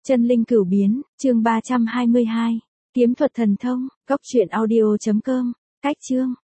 Chân linh cửu biến, chương 322. Kiếm thuật thần thông, góc truyện audio.com. Cách chương.